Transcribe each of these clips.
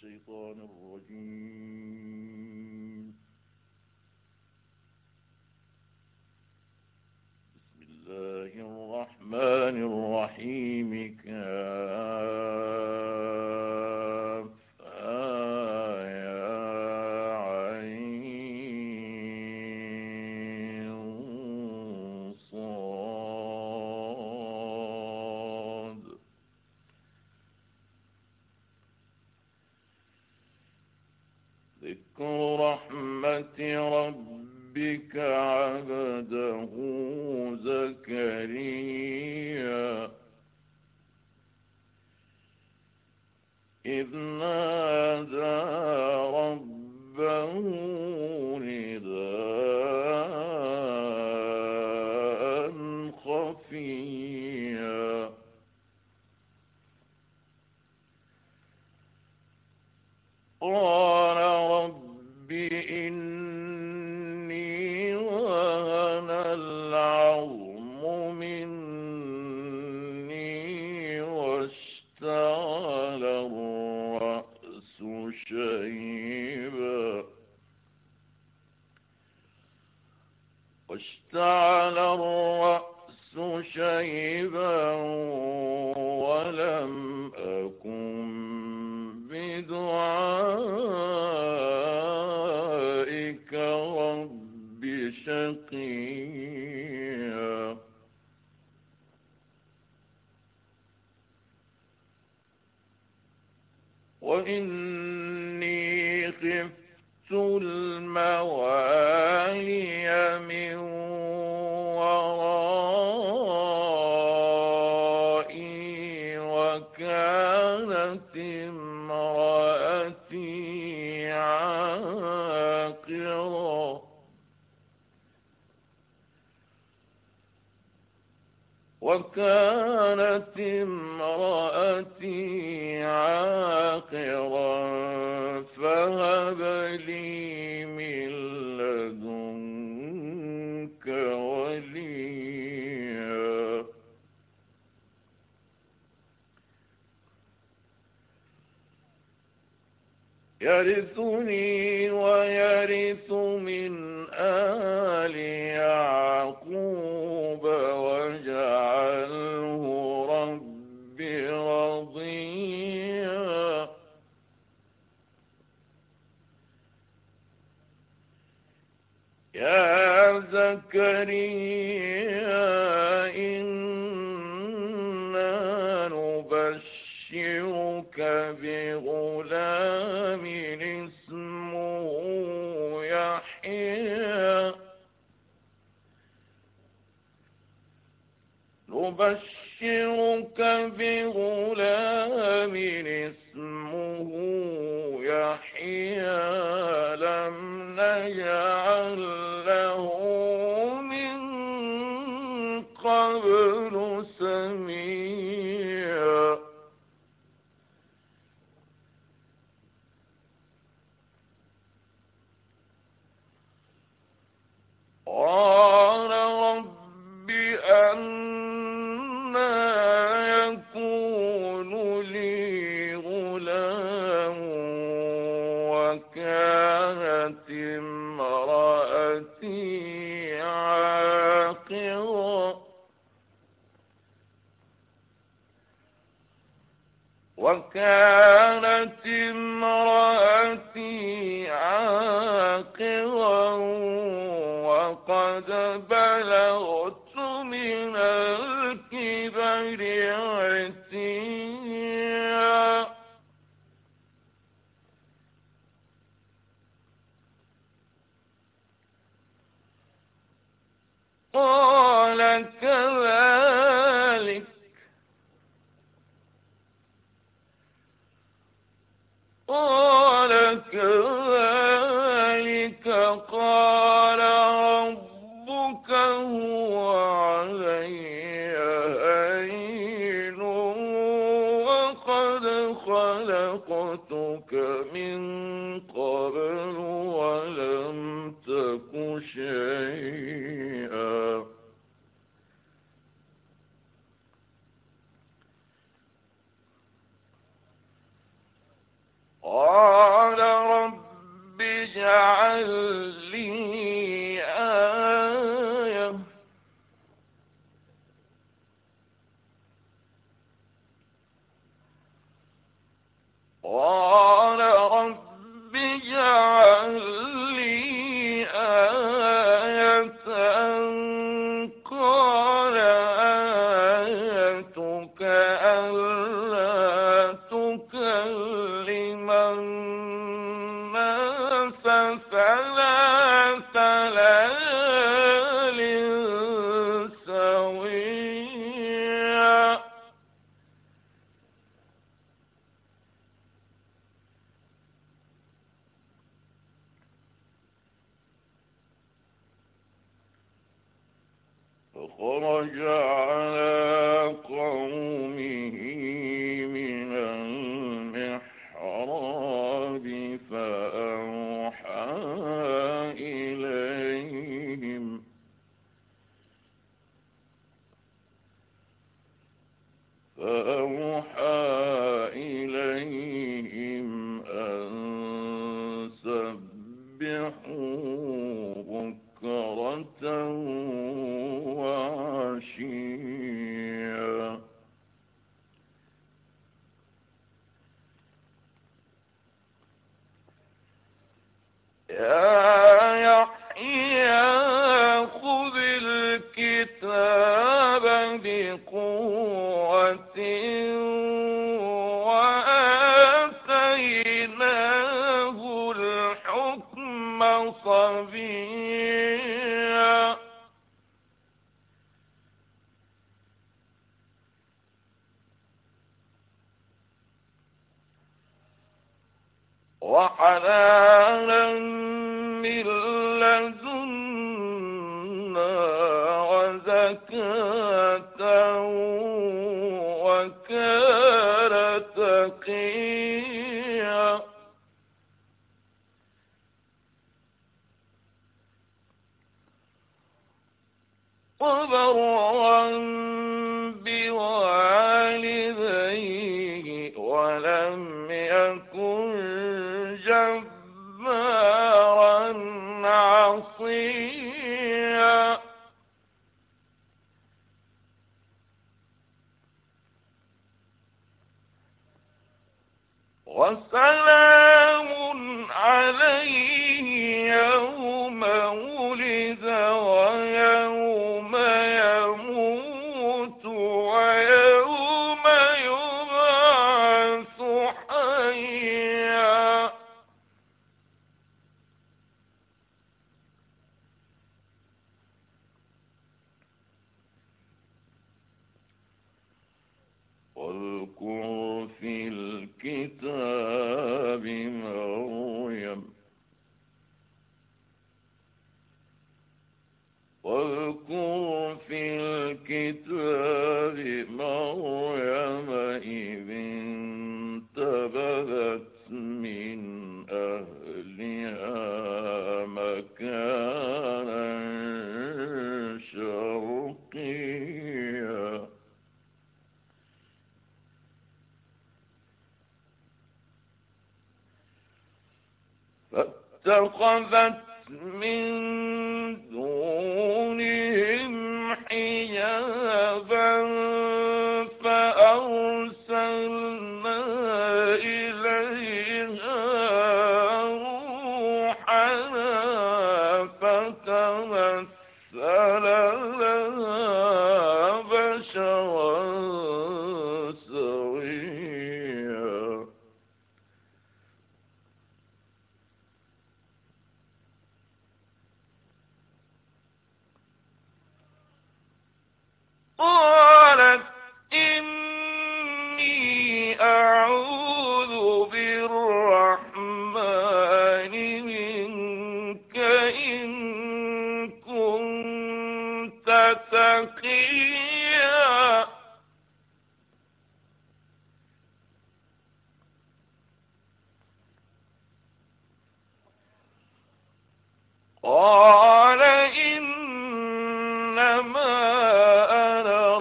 الشيطان الرجيم. بسم الله الرحمن الرحيم. كافها يا عين صاد. ذكر رحمة ربك عبده زكريا إذ نادى ربه نداء خفيا قال رب إني وهن العظم مني واشتعل الرأس شيبا ولم أكن بدعائك رب شقيا وإني خفت الموالي من ورائي وكانت امرأتي عاقرا فهب لي من لدنك وليا يرثني ويرث من آل يعقوب واجعله رب رضيا يا زكريا إنا نبشرك بغلام اسمه يحيى لم نجعل له من قبل سميا قال رب أنى يكون لي غلام وكانت امرأتي عاقرا وقد بلغت من الكبر عتيا قال كذلك قال ربك هو علي هين وقد خلقتك من قبل ولم تك شيئا قال رب اجعل لي آية قال رب اجعل لي آية قال آيتك ألا تكلم الناس ثلاث ليال سويا فخرج على قومه من المحراب فأوحى إليهم أن سبحوا بكرة وعشيا يا يحيى خذ الكتاب بقوة وآتيناه الحكم صبيا وحنانا من لدنا وزكاة وكان تقيا وبرا بوالديه ولم يكن جبارا عصيا وسلام عليه يوم ولد ويوم يموت ويوم يبعث حيا واذكر في الكتاب مريم واذكر في الكتاب مريم إذ انتبذت من أهلها مكانا شرقيا فاتخذت من دونهم حجابا فأرسلنا إليها روحنا فتمثل لها بشرا سويا قالت إني أعوذ بالرحمن منك إن كنت تقيا قال إنما أنا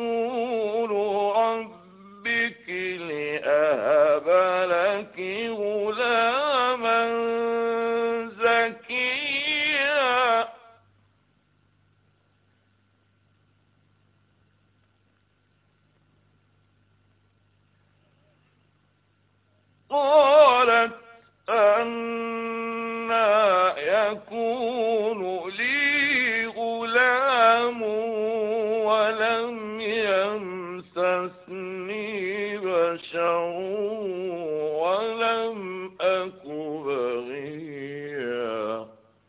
رسول ربك لأهب لك غلاما زكيا قالت أنى يكون لي غلام ولم يمسسني بشر ولم أك بغيا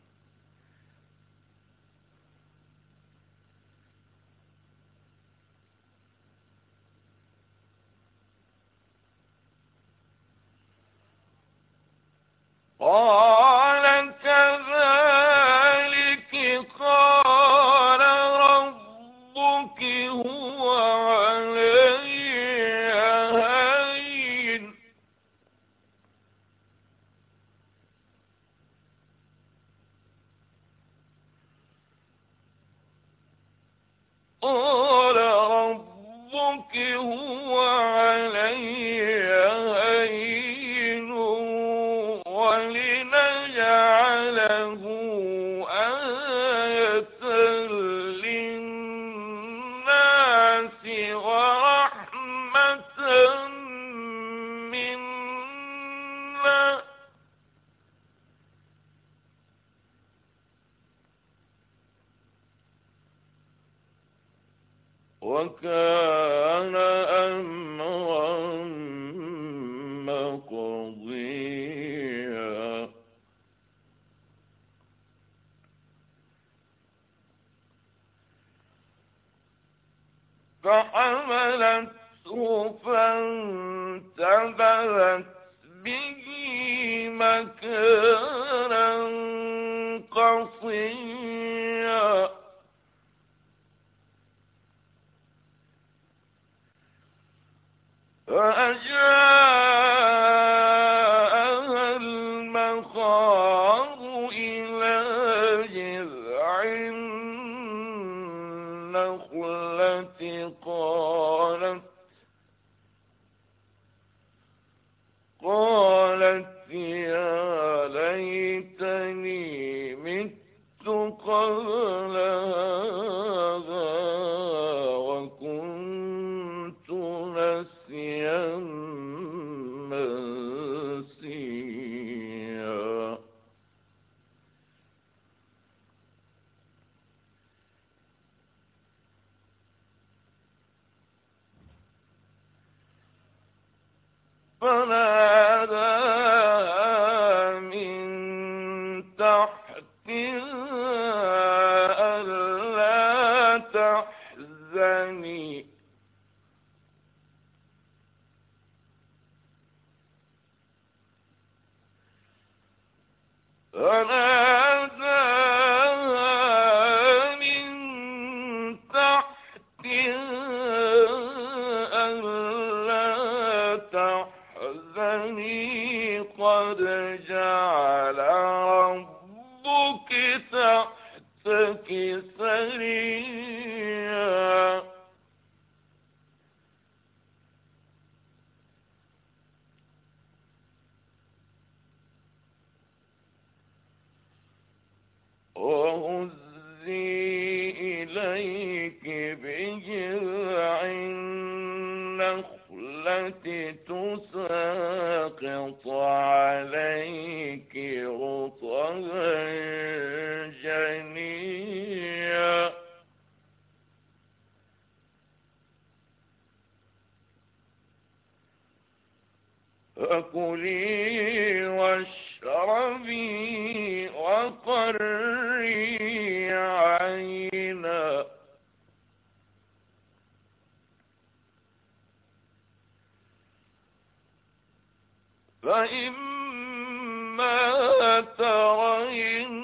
قال كذلك قال ربك هو علي هين قال ربك هو علي هين ولنجعله آية للناس ورحمة منا وكان أمرا مقضيا فحملته فانتبذت به مكانا قصيا فأجاءها المخاض إلى جذع النخلة قالت يا ليتني مت قبل هذا وكنت نسيا منسيا فناداها من تحتها ألا تحزني قد جعل ربك تحتك سريا وهزي إليك بجذع النخلة تساقط عليك رطبا جنيا فكلي واشربي وقري عينا فإما ترين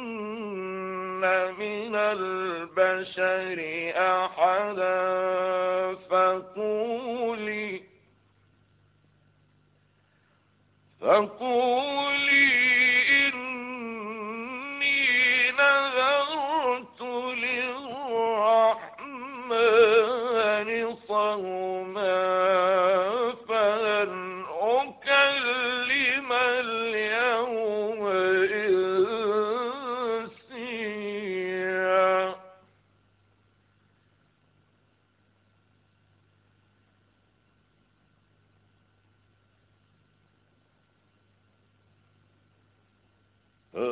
من البشر أحدا فقولي إني نذرت للرحمن صوما فلن أكلم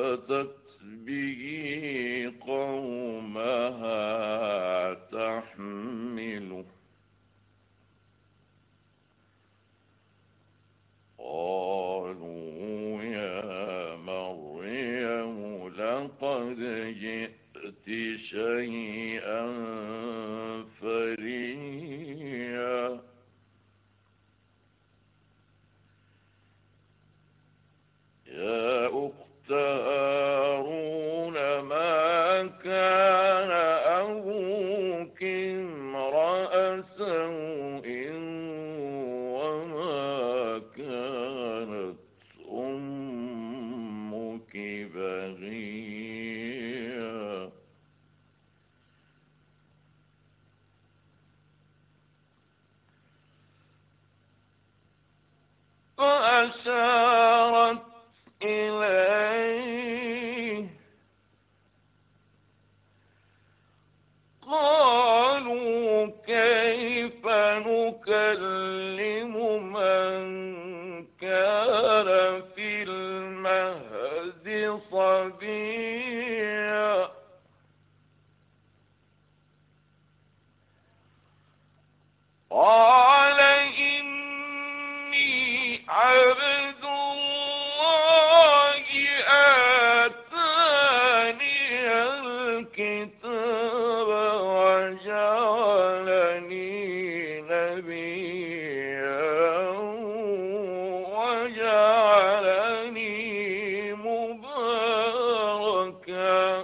أتت به قومها تحمله قالوا يا مريم لقد جئت شيئا فريا يا أخت هارون ما كان أبوك امرأ سوء وما كانت أمك بغيا فأشارت إليه قالوا كيف نكلم من كان في المهد صبيا قال إني عبد الله آتاني الكتاب وجعلني نبيا وجعلني مباركا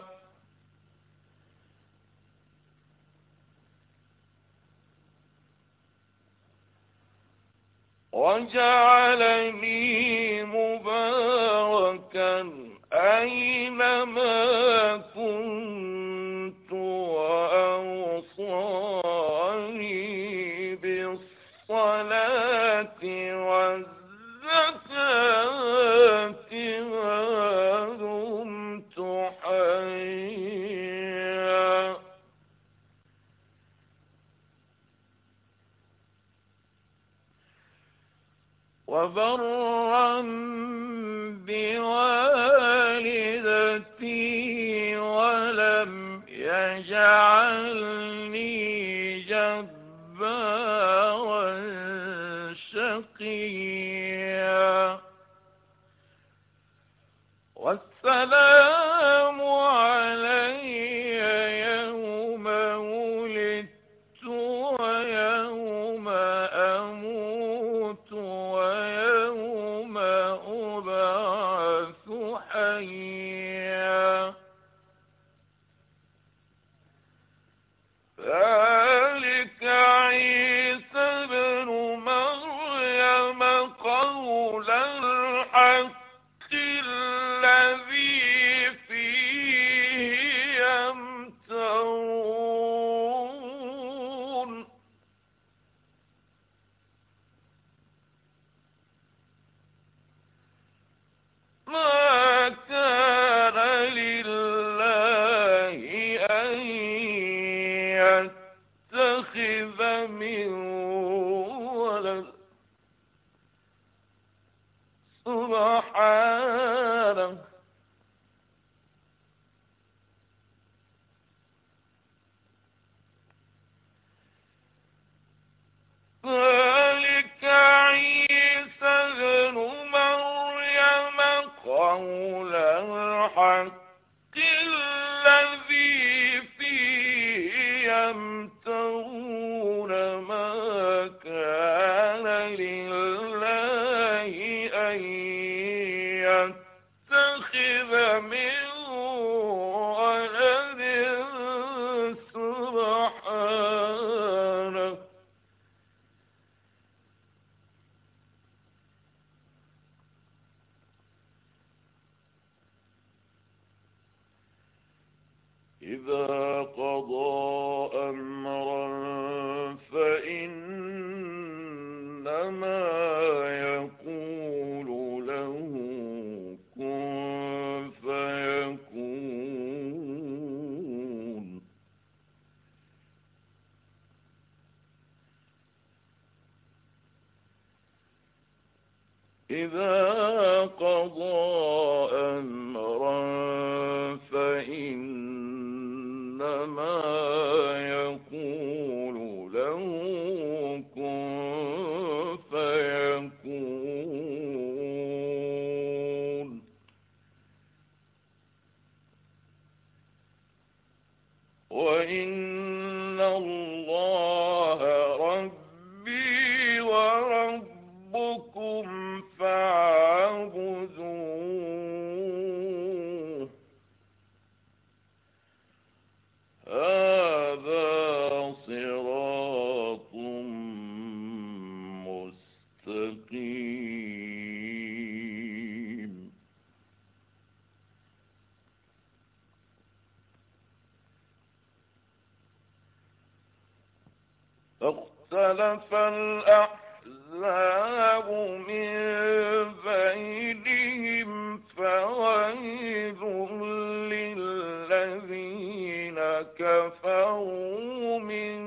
أينما كنت وأوصاني بالصلاة والزكاة ما دمت حيا وبرا بوالدتي ولم يجعلني جبارا شقيا والسلام علي يوم ولدت ويوم أموت ويوم أبعث حيا ذلك عيسى بن مريم قول الحق الذي فيه يمترون ما كان لله أن يتخذ من ولد سبحانه ذلك عيسى ابن مريم قول الحق الذي فيه يمترون ما كان لله أن يتخذ من ولد سبحانه إذا قضى أمرا فإنما يقول له كن فيكون إذا قضى أمرا إن الله ربي وربكم فاعبدوه هذا صراط مستقيم. فاختلف الأحزاب من بينهم فويل للذين كفروا من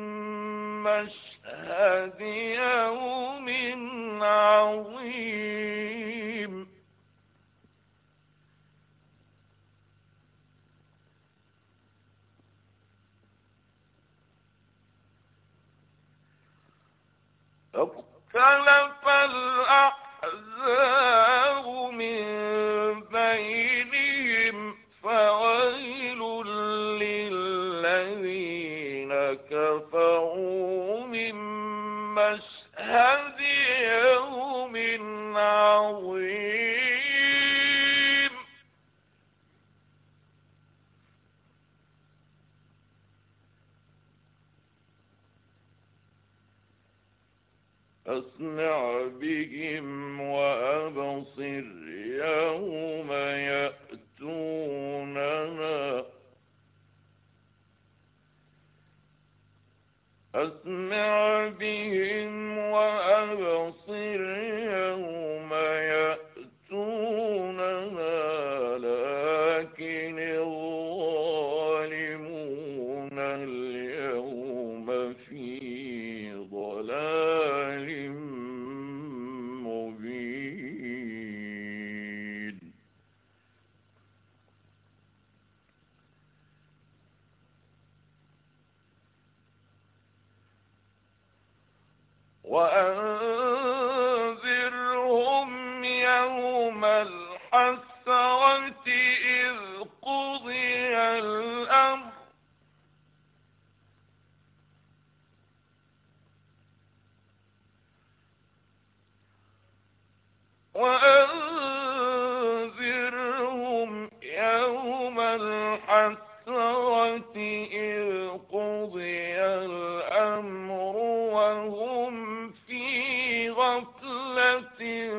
مشهد يوم عظيم. فاختلف الأحزاب من بينهم فويل للذين كفروا من مشهد يوم عظيم. أسمع بهم وأبصر يوم يأتوننا أسمع بهم وأبصر يوم يأتوننا لكن الظالمون اليوم في ضلال مبين. وأنذرهم يوم الحسرة إذ قضي الأمر وأنذرهم يوم الحسرة إذ قضي الأمر وهم في غفلة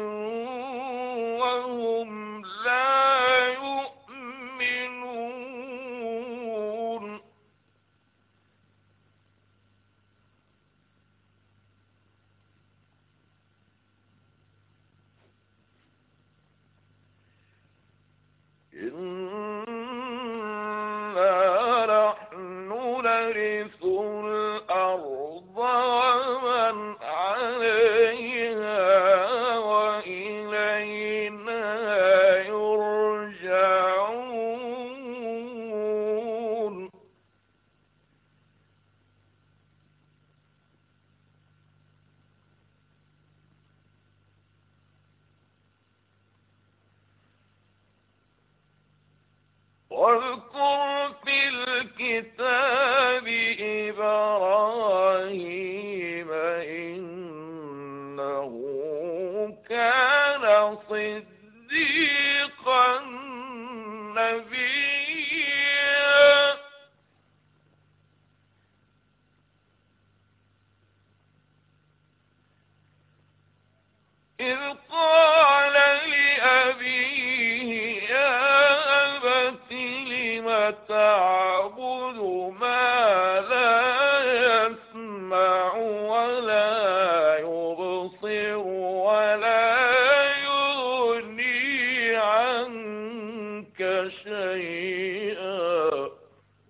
وهم لا يؤمنون. إنا نحن نرث الأرض ومن عليها وإلينا يرجعون. واذكر في الكتاب إبراهيم إنه كان صديقا نبيا. إذ قال لأبيه يا أبت لم تعبد ما لا يسمع ولا يبصر ولا يغني عنك شيئا.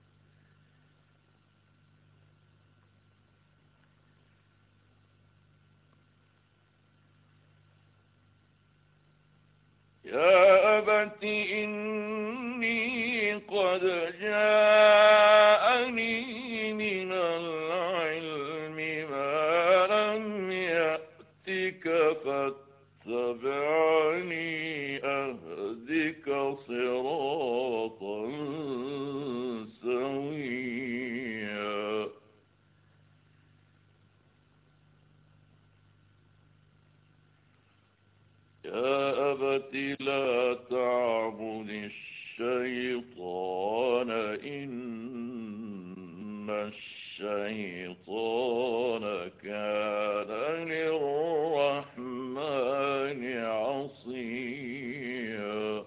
يا أبت إني قد جاءني من العلم ما لم يأتك فاتبعني أهدك صراطا سويا. تعبد الشيطان إن الشيطان كان للرحمن عصيا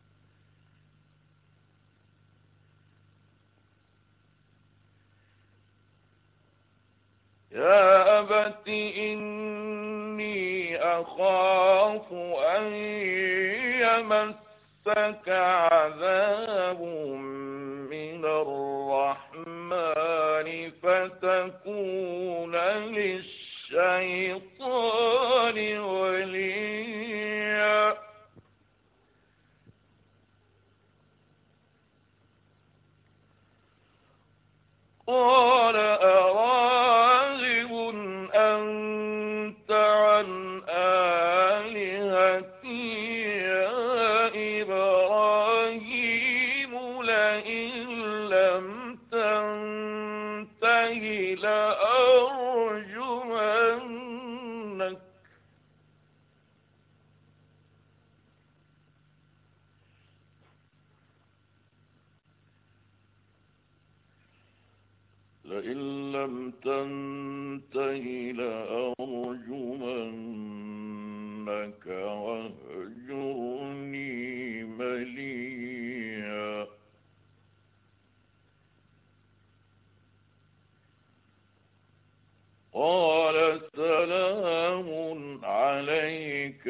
يا أبت إني أخاف أن يمسك عذاب من الرحمن فتكون للشيطان وليا قال أراغب أنت عن آلهتي يا إبراهيم لئن لم تنته لأرجمنك لئن لم تنته لأرجمنك واهجرني مليا قال سلام عليك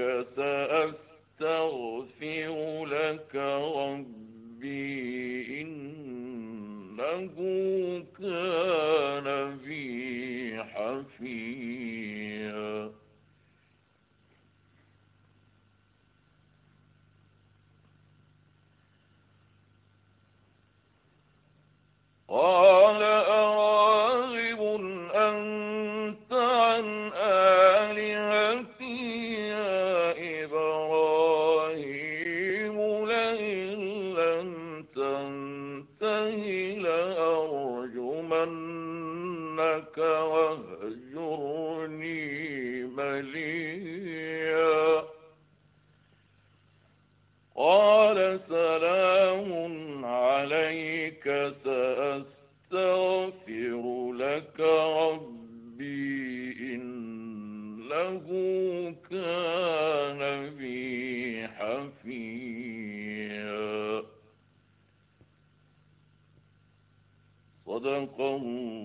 سأستغفر لك ربي إنه كان بي حفيا قال أراغب أنت عن آلهتي يا إبراهيم لئن لم تنته لأرجمنك واهجرني مليا قال سلام عليك سأستغفر لك ربي إنه كان بي حفيا صدق الله